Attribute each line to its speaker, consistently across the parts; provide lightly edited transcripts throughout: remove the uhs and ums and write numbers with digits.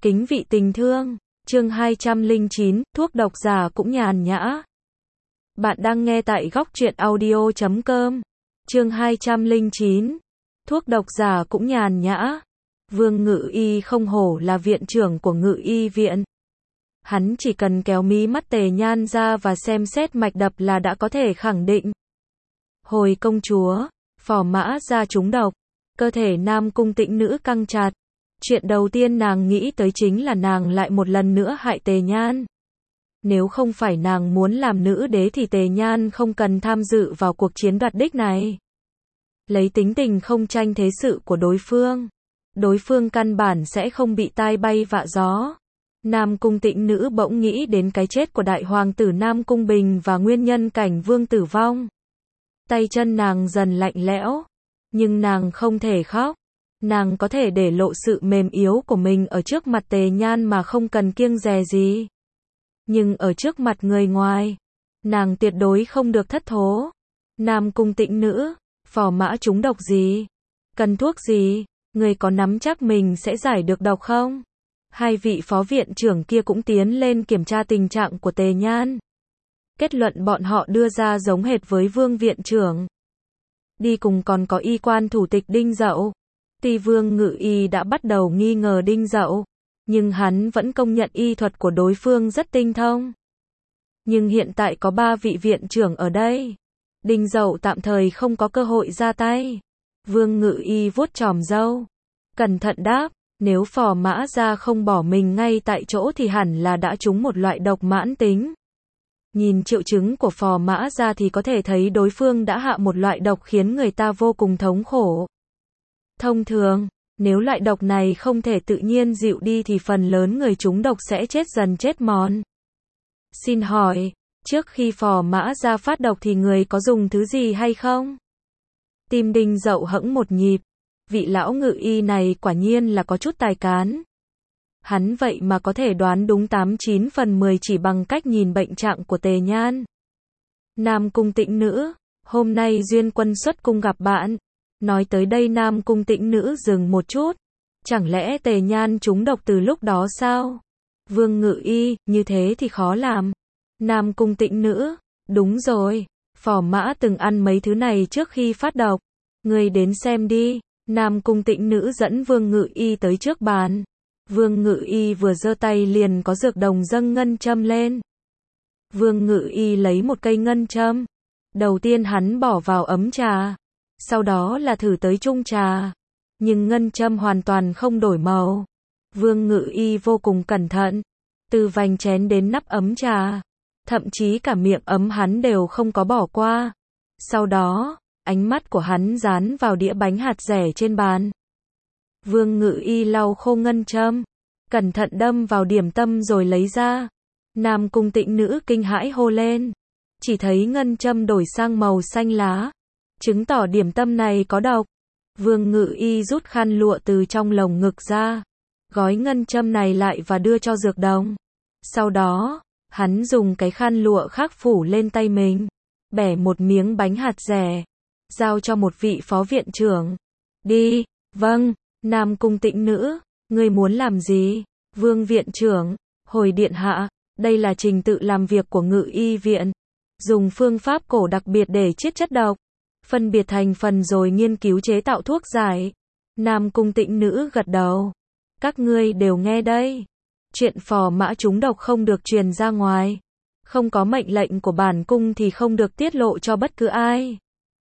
Speaker 1: Kính vị tình thương, chương 209, thuốc độc giả cũng nhàn nhã. Bạn đang nghe tại góc truyện audio.com. Chương 209, thuốc độc giả cũng nhàn nhã. Vương Ngự Y không hổ là viện trưởng của Ngự Y viện. Hắn chỉ cần kéo mí mắt Tề Nhan ra và xem xét mạch đập là đã có thể khẳng định. Hồi công chúa, Phò Mã Gia trúng độc, cơ thể Nam Cung Tĩnh Nữ căng chặt. Chuyện đầu tiên nàng nghĩ tới chính là nàng lại một lần nữa hại Tề Nhan. Nếu không phải nàng muốn làm nữ đế thì Tề Nhan không cần tham dự vào cuộc chiến đoạt đích này. Lấy tính tình không tranh thế sự của đối phương căn bản sẽ không bị tai bay vạ gió. Nam Cung Tĩnh Nữ bỗng nghĩ đến cái chết của đại hoàng tử Nam Cung Bình và nguyên nhân cảnh vương tử vong. Tay chân nàng dần lạnh lẽo, nhưng nàng không thể khóc. Nàng có thể để lộ sự mềm yếu của mình ở trước mặt Tề Nhan mà không cần kiêng dè gì. Nhưng ở trước mặt người ngoài, nàng tuyệt đối không được thất thố. Nam Cung Tĩnh Nữ, Phò Mã trúng độc gì? Cần thuốc gì? Người có nắm chắc mình sẽ giải được độc không? Hai vị phó viện trưởng kia cũng tiến lên kiểm tra tình trạng của Tề Nhan. Kết luận bọn họ đưa ra giống hệt với Vương viện trưởng. Đi cùng còn có y quan thủ tịch Đinh Dậu. Tuy Vương Ngự Y đã bắt đầu nghi ngờ Đinh Dậu, nhưng hắn vẫn công nhận y thuật của đối phương rất tinh thông. Nhưng hiện tại có 3 vị viện trưởng ở đây. Đinh Dậu tạm thời không có cơ hội ra tay. Vương Ngự Y vuốt chòm râu, cẩn thận đáp, nếu Phò Mã Gia không bỏ mình ngay tại chỗ thì hẳn là đã trúng một loại độc mãn tính. Nhìn triệu chứng của Phò Mã Gia thì có thể thấy đối phương đã hạ một loại độc khiến người ta vô cùng thống khổ. Thông thường, nếu loại độc này không thể tự nhiên dịu đi thì phần lớn người trúng độc sẽ chết dần chết mòn. Xin hỏi, trước khi Phò Mã Gia phát độc thì người có dùng thứ gì hay không? Tim Đinh Dậu hững một nhịp. Vị lão Ngự Y này quả nhiên là có chút tài cán. Hắn vậy mà có thể đoán đúng 89 phần 10 chỉ bằng cách nhìn bệnh trạng của Tề Nhan. Nam Cung Tĩnh Nữ, hôm nay Duyên Quân xuất cung gặp bạn. Nói tới đây Nam Cung Tĩnh Nữ dừng một chút. Chẳng lẽ Tề Nhan trúng độc từ lúc đó sao? Vương Ngự Y, như thế thì khó làm. Nam Cung Tĩnh Nữ, đúng rồi. Phò Mã từng ăn mấy thứ này trước khi phát độc. Người đến xem đi. Nam Cung Tĩnh Nữ dẫn Vương Ngự Y tới trước bàn. Vương Ngự Y vừa giơ tay liền có dược đồng dâng ngân châm lên. Vương Ngự Y lấy một cây ngân châm. Đầu tiên hắn bỏ vào ấm trà. Sau đó là thử tới chung trà. Nhưng ngân châm hoàn toàn không đổi màu. Vương Ngự Y vô cùng cẩn thận. Từ vành chén đến nắp ấm trà. Thậm chí cả miệng ấm hắn đều không có bỏ qua. Sau đó, ánh mắt của hắn dán vào đĩa bánh hạt dẻ trên bàn. Vương Ngự Y lau khô ngân châm. Cẩn thận đâm vào điểm tâm rồi lấy ra. Nam Cung Tĩnh Nữ kinh hãi hô lên. Chỉ thấy ngân châm đổi sang màu xanh lá. Chứng tỏ điểm tâm này có độc. Vương Ngự Y rút khăn lụa từ trong lồng ngực ra. Gói ngân châm này lại và đưa cho dược đồng. Sau đó, hắn dùng cái khăn lụa khác phủ lên tay mình. Bẻ một miếng bánh hạt dẻ. Giao cho một vị phó viện trưởng. Đi, vâng, Nam Cung Tĩnh Nữ, ngươi muốn làm gì? Vương viện trưởng, hồi điện hạ, đây là trình tự làm việc của Ngự Y viện. Dùng phương pháp cổ đặc biệt để chiết chất độc. Phân biệt thành phần rồi nghiên cứu chế tạo thuốc giải. Nam Cung Tĩnh Nữ gật đầu. Các ngươi đều nghe đây. Chuyện Phò Mã trúng độc không được truyền ra ngoài. Không có mệnh lệnh của bản cung thì không được tiết lộ cho bất cứ ai.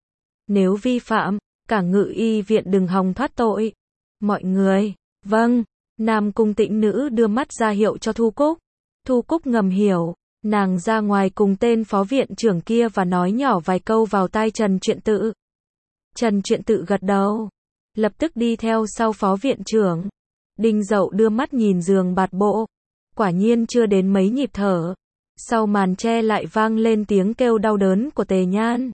Speaker 1: Nếu vi phạm, cả Ngự Y viện đừng hòng thoát tội. Mọi người, vâng. Nam Cung Tĩnh Nữ đưa mắt ra hiệu cho Thu Cúc. Thu Cúc ngầm hiểu. Nàng ra ngoài cùng tên phó viện trưởng kia và nói nhỏ vài câu vào tai Trần Truyện Tự. Trần Truyện Tự gật đầu. Lập tức đi theo sau phó viện trưởng. Đinh Dậu đưa mắt nhìn giường bạt bộ. Quả nhiên chưa đến mấy nhịp thở. Sau màn che lại vang lên tiếng kêu đau đớn của Tề Nhan.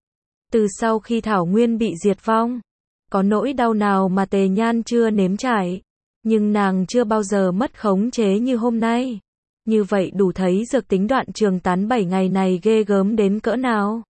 Speaker 1: Từ sau khi Thảo Nguyên bị diệt vong, có nỗi đau nào mà Tề Nhan chưa nếm trải. Nhưng nàng chưa bao giờ mất khống chế như hôm nay. Như vậy đủ thấy dược tính đoạn trường tán 7 ngày này ghê gớm đến cỡ nào.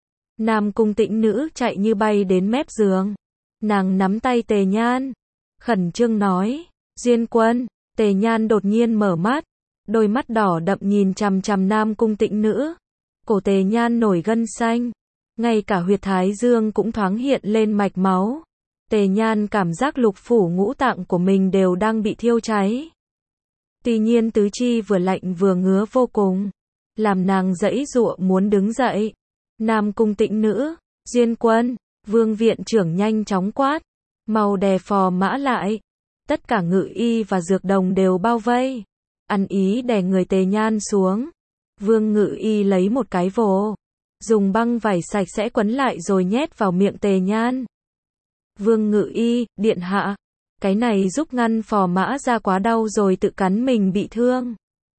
Speaker 1: Nam Cung Tĩnh Nữ chạy như bay đến mép giường. Nàng nắm tay Tề Nhan. Khẩn trương nói, Duyên Quân, Tề Nhan đột nhiên mở mắt, đôi mắt đỏ đậm nhìn chằm chằm Nam Cung Tĩnh Nữ. Cổ Tề Nhan nổi gân xanh, ngay cả huyệt thái dương cũng thoáng hiện lên mạch máu. Tề Nhan cảm giác lục phủ ngũ tạng của mình đều đang bị thiêu cháy. Tuy nhiên tứ chi vừa lạnh vừa ngứa vô cùng, làm nàng giãy giụa muốn đứng dậy. Nam Cung Tĩnh Nữ, Duyên Quân, Vương viện trưởng nhanh chóng quát, mau đè phò mã lại. Tất cả ngự y và dược đồng đều bao vây, ăn ý đè người Tề Nhan xuống. Vương ngự y lấy một cái vồ, dùng băng vải sạch sẽ quấn lại rồi nhét vào miệng Tề Nhan. Vương ngự y, điện hạ, cái này giúp ngăn phò mã ra quá đau rồi tự cắn mình bị thương.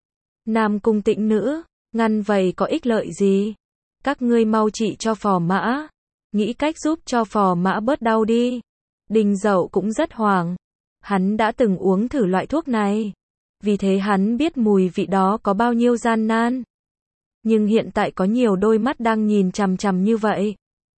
Speaker 1: Nam Cung Tĩnh Nữ, ngăn vậy có ích lợi gì? Các ngươi mau trị cho phò mã, nghĩ cách giúp cho phò mã bớt đau đi. Đinh Dậu cũng rất hoảng, hắn đã từng uống thử loại thuốc này, vì thế hắn biết mùi vị đó có bao nhiêu gian nan. Nhưng hiện tại có nhiều đôi mắt đang nhìn chằm chằm như vậy,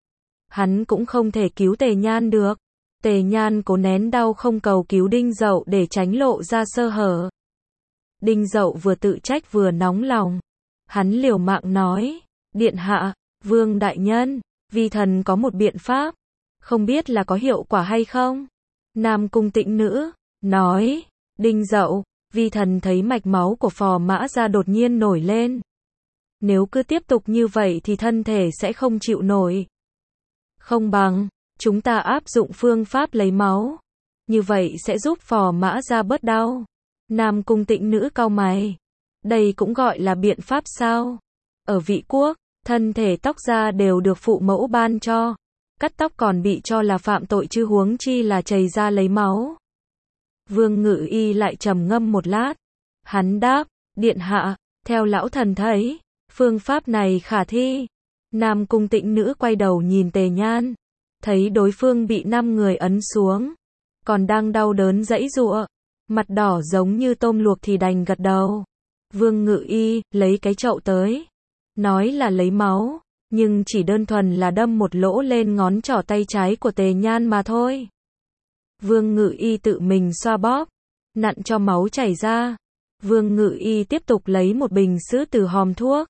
Speaker 1: hắn cũng không thể cứu Tề Nhan được. Tề Nhan cố nén đau không cầu cứu Đinh Dậu để tránh lộ ra sơ hở. Đinh Dậu vừa tự trách vừa nóng lòng, hắn liều mạng nói, điện hạ, Vương đại nhân, vi thần có một biện pháp, không biết là có hiệu quả hay không. Nam Cung Tĩnh Nữ nói, Đinh Dậu, vi thần thấy mạch máu của phò mã ra đột nhiên nổi lên. Nếu cứ tiếp tục như vậy thì thân thể sẽ không chịu nổi. Không bằng, chúng ta áp dụng phương pháp lấy máu. Như vậy sẽ giúp phò mã ra bớt đau. Nam Cung Tĩnh Nữ cau mày. Đây cũng gọi là biện pháp sao? Ở Vị Quốc, thân thể tóc da đều được phụ mẫu ban cho. Cắt tóc còn bị cho là phạm tội chứ huống chi là chày ra lấy máu. Vương ngự y lại trầm ngâm một lát. Hắn đáp, điện hạ, theo lão thần thấy, phương pháp này khả thi. Nam Cung Tĩnh Nữ quay đầu nhìn Tề Nhan, thấy đối phương bị 5 người ấn xuống, còn đang đau đớn giãy giụa, mặt đỏ giống như tôm luộc thì đành gật đầu. Vương ngự y lấy cái chậu tới, nói là lấy máu, nhưng chỉ đơn thuần là đâm một lỗ lên ngón trỏ tay trái của Tề Nhan mà thôi. Vương ngự y tự mình xoa bóp, nặn cho máu chảy ra. Vương ngự y tiếp tục lấy một bình sữa từ hòm thuốc,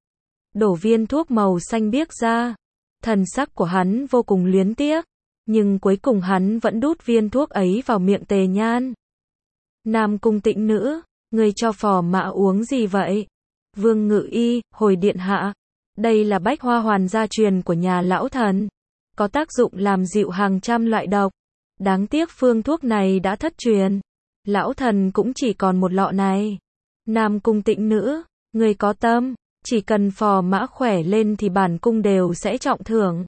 Speaker 1: đổ viên thuốc màu xanh biếc ra. Thần sắc của hắn vô cùng luyến tiếc, nhưng cuối cùng hắn vẫn đút viên thuốc ấy vào miệng Tề Nhan. Nam Cung Tĩnh Nữ, người cho phò mã uống gì vậy? Vương ngự y, hồi điện hạ, đây là bách hoa hoàn gia truyền của nhà lão thần, có tác dụng làm dịu hàng trăm loại độc. Đáng tiếc phương thuốc này đã thất truyền, lão thần cũng chỉ còn một lọ này. Nam Cung Tĩnh Nữ, người có tâm, chỉ cần phò mã khỏe lên thì bản cung đều sẽ trọng thưởng.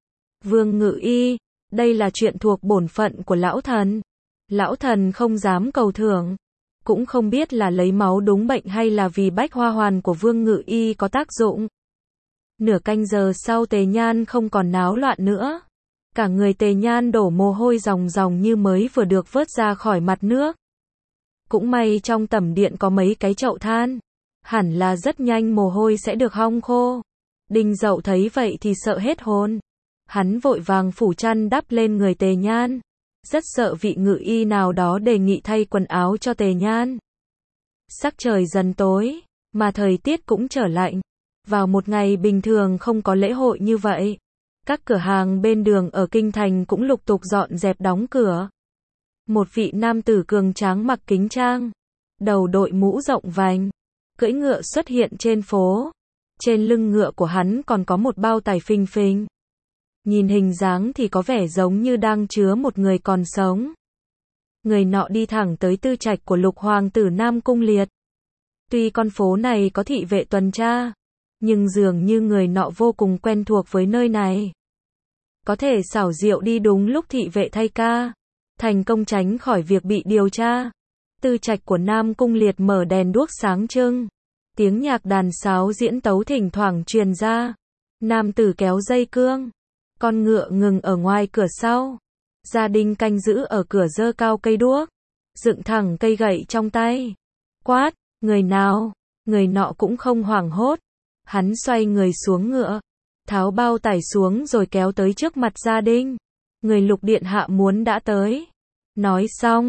Speaker 1: Vương ngự y, đây là chuyện thuộc bổn phận của lão thần. Lão thần không dám cầu thưởng, cũng không biết là lấy máu đúng bệnh hay là vì bách hoa hoàn của Vương ngự y có tác dụng. Nửa canh giờ sau Tề Nhan không còn náo loạn nữa. Cả người Tề Nhan đổ mồ hôi ròng ròng như mới vừa được vớt ra khỏi mặt nước. Cũng may trong tẩm điện có mấy cái chậu than, hẳn là rất nhanh mồ hôi sẽ được hong khô. Đinh Dậu thấy vậy thì sợ hết hồn. Hắn vội vàng phủ chăn đắp lên người Tề Nhan, rất sợ vị ngự y nào đó đề nghị thay quần áo cho Tề Nhan. Sắc trời dần tối, mà thời tiết cũng trở lạnh. Vào một ngày bình thường không có lễ hội như vậy, các cửa hàng bên đường ở Kinh Thành cũng lục tục dọn dẹp đóng cửa. Một vị nam tử cường tráng mặc kính trang, đầu đội mũ rộng vành, cưỡi ngựa xuất hiện trên phố. Trên lưng ngựa của hắn còn có một bao tải phình phình. Nhìn hình dáng thì có vẻ giống như đang chứa một người còn sống. Người nọ đi thẳng tới tư trạch của lục hoàng tử Nam Cung Liệt. Tuy con phố này có thị vệ tuần tra, nhưng dường như người nọ vô cùng quen thuộc với nơi này. Có thể xảo diệu đi đúng lúc thị vệ thay ca, thành công tránh khỏi việc bị điều tra. Tư trạch của Nam Cung Liệt mở đèn đuốc sáng trưng. Tiếng nhạc đàn sáo diễn tấu thỉnh thoảng truyền ra. Nam tử kéo dây cương. Con ngựa ngừng ở ngoài cửa sau. Gia đình canh giữ ở cửa giơ cao cây đuốc, dựng thẳng cây gậy trong tay. Quát, người nào? Người nọ cũng không hoảng hốt. Hắn xoay người xuống ngựa, tháo bao tải xuống rồi kéo tới trước mặt gia đình. Người Lục điện hạ muốn đã tới. Nói xong,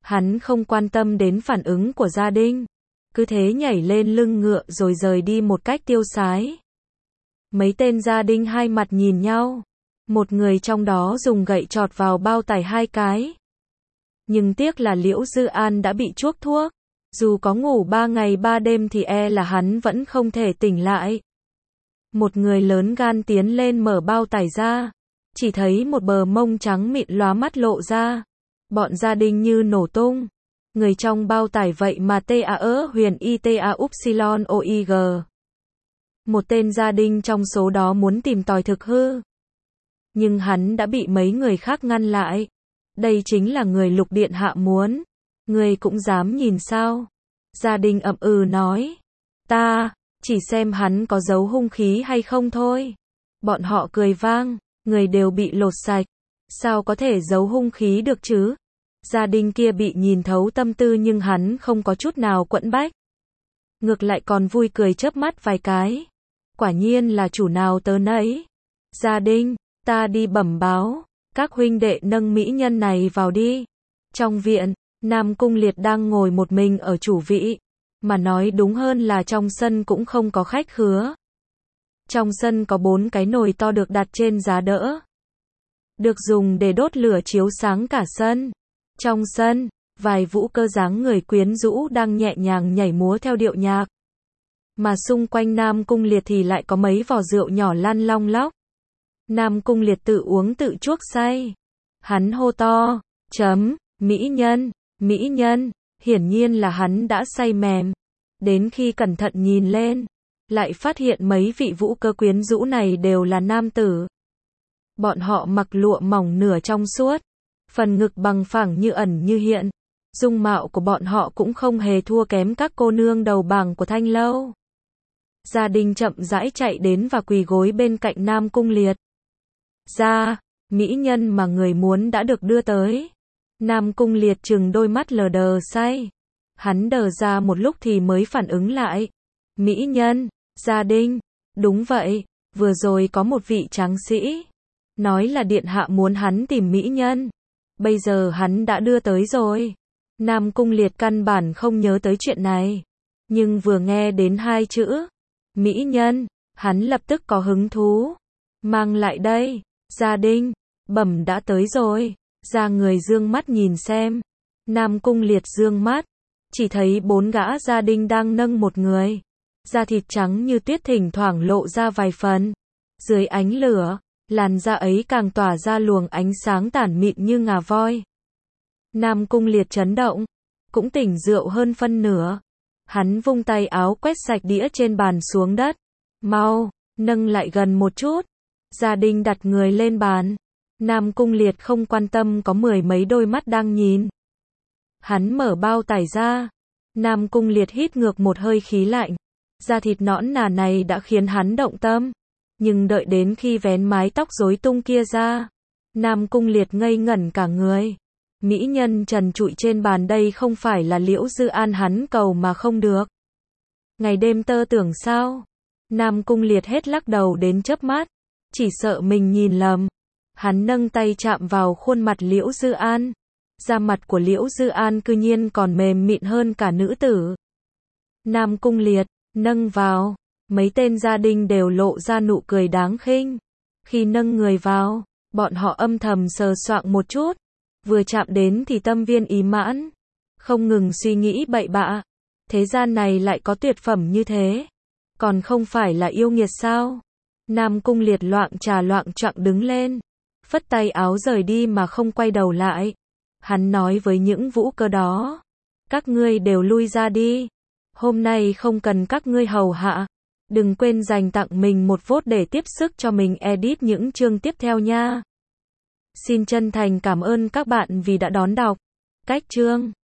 Speaker 1: Hắn không quan tâm đến phản ứng của gia đình, cứ thế nhảy lên lưng ngựa rồi rời đi một cách tiêu sái. Mấy tên gia đình hai mặt nhìn nhau, một người trong đó dùng gậy chọt vào bao tải 2 cái. Nhưng tiếc là Liễu Dư An đã bị chuốc thuốc, dù có ngủ 3 ngày 3 đêm thì là hắn vẫn không thể tỉnh lại. Một người lớn gan tiến lên mở bao tải ra, chỉ thấy một bờ mông trắng mịn lóa mắt lộ ra. Bọn gia đình như nổ tung. Người trong bao tải vậy mà TAE huyền ITA Upsilon OIG. Một tên gia đình trong số đó muốn tìm tòi thực hư. Nhưng hắn đã bị mấy người khác ngăn lại. Đây chính là người Lục Điện Hạ muốn. Người cũng dám nhìn sao? Gia đình ậm ừ nói. Ta, chỉ xem hắn có giấu hung khí hay không thôi. Bọn họ cười vang, người đều bị lột sạch. Sao có thể giấu hung khí được chứ? Gia đình kia bị nhìn thấu tâm tư nhưng hắn không có chút nào quẫn bách. Ngược lại còn vui cười chớp mắt vài cái. Quả nhiên là chủ nào tớ nấy. Gia đình, ta đi bẩm báo. Các huynh đệ nâng mỹ nhân này vào đi. Trong viện, Nam Cung Liệt đang ngồi một mình ở chủ vị. Mà nói đúng hơn là trong sân cũng không có khách khứa. Trong sân có 4 cái nồi to được đặt trên giá đỡ. Được dùng để đốt lửa chiếu sáng cả sân. Trong sân, vài vũ cơ dáng người quyến rũ đang nhẹ nhàng nhảy múa theo điệu nhạc. Mà xung quanh Nam Cung Liệt thì lại có mấy vò rượu nhỏ lăn long lóc. Nam Cung Liệt tự uống tự chuốc say. Hắn hô to, mỹ nhân, hiển nhiên là hắn đã say mềm. Đến khi cẩn thận nhìn lên, lại phát hiện mấy vị vũ cơ quyến rũ này đều là nam tử. Bọn họ mặc lụa mỏng nửa trong suốt, phần ngực bằng phẳng như ẩn như hiện. Dung mạo của bọn họ cũng không hề thua kém các cô nương đầu bảng của Thanh Lâu. Gia đình chậm rãi chạy đến và quỳ gối bên cạnh Nam Cung Liệt. Mỹ nhân mà người muốn đã được đưa tới. Nam Cung Liệt trừng đôi mắt lờ đờ say. Hắn đờ ra một lúc thì mới phản ứng lại. Mỹ nhân, gia đình, đúng vậy, vừa rồi có một vị tráng sĩ nói là điện hạ muốn hắn tìm mỹ nhân. Bây giờ hắn đã đưa tới rồi. Nam Cung Liệt căn bản không nhớ tới chuyện này. Nhưng vừa nghe đến 2 chữ mỹ nhân, hắn lập tức có hứng thú. Mang lại đây, gia đình, bẩm đã tới rồi. Ra người dương mắt nhìn xem. Nam Cung Liệt dương mắt, chỉ thấy 4 gã gia đình đang nâng một người. Da thịt trắng như tuyết thỉnh thoảng lộ ra vài phần. Dưới ánh lửa, làn da ấy càng tỏa ra luồng ánh sáng tản mịn như ngà voi. Nam Cung Liệt chấn động, cũng tỉnh rượu hơn phân nửa. Hắn vung tay áo quét sạch đĩa trên bàn xuống đất. Mau, nâng lại gần một chút. Gia đình đặt người lên bàn. Nam Cung Liệt không quan tâm có 10 mấy đôi mắt đang nhìn. Hắn mở bao tải ra. Nam Cung Liệt hít ngược một hơi khí lạnh. Da thịt nõn nà này đã khiến hắn động tâm. Nhưng đợi đến khi vén mái tóc rối tung kia ra, Nam Cung Liệt ngây ngẩn cả người. Mỹ nhân trần trụi trên bàn đây không phải là Liễu Dư An hắn cầu mà không được. Ngày đêm tơ tưởng sao? Nam Cung Liệt hết lắc đầu đến chớp mắt, chỉ sợ mình nhìn lầm. Hắn nâng tay chạm vào khuôn mặt Liễu Dư An. Da mặt của Liễu Dư An cư nhiên còn mềm mịn hơn cả nữ tử. Nam Cung Liệt, nâng vào. Mấy tên gia đình đều lộ ra nụ cười đáng khinh. Khi nâng người vào, bọn họ âm thầm sờ soạng một chút. Vừa chạm đến thì tâm viên ý mãn. Không ngừng suy nghĩ bậy bạ. Thế gian này lại có tuyệt phẩm như thế. Còn không phải là yêu nghiệt sao? Nam Cung Liệt loạng trà loạng choạng đứng lên. Phất tay áo rời đi mà không quay đầu lại. Hắn nói với những vũ cơ đó. Các ngươi đều lui ra đi. Hôm nay không cần các ngươi hầu hạ. Đừng quên dành tặng mình một vote để tiếp sức cho mình edit những chương tiếp theo nha. Xin chân thành cảm ơn các bạn vì đã đón đọc. Cách chương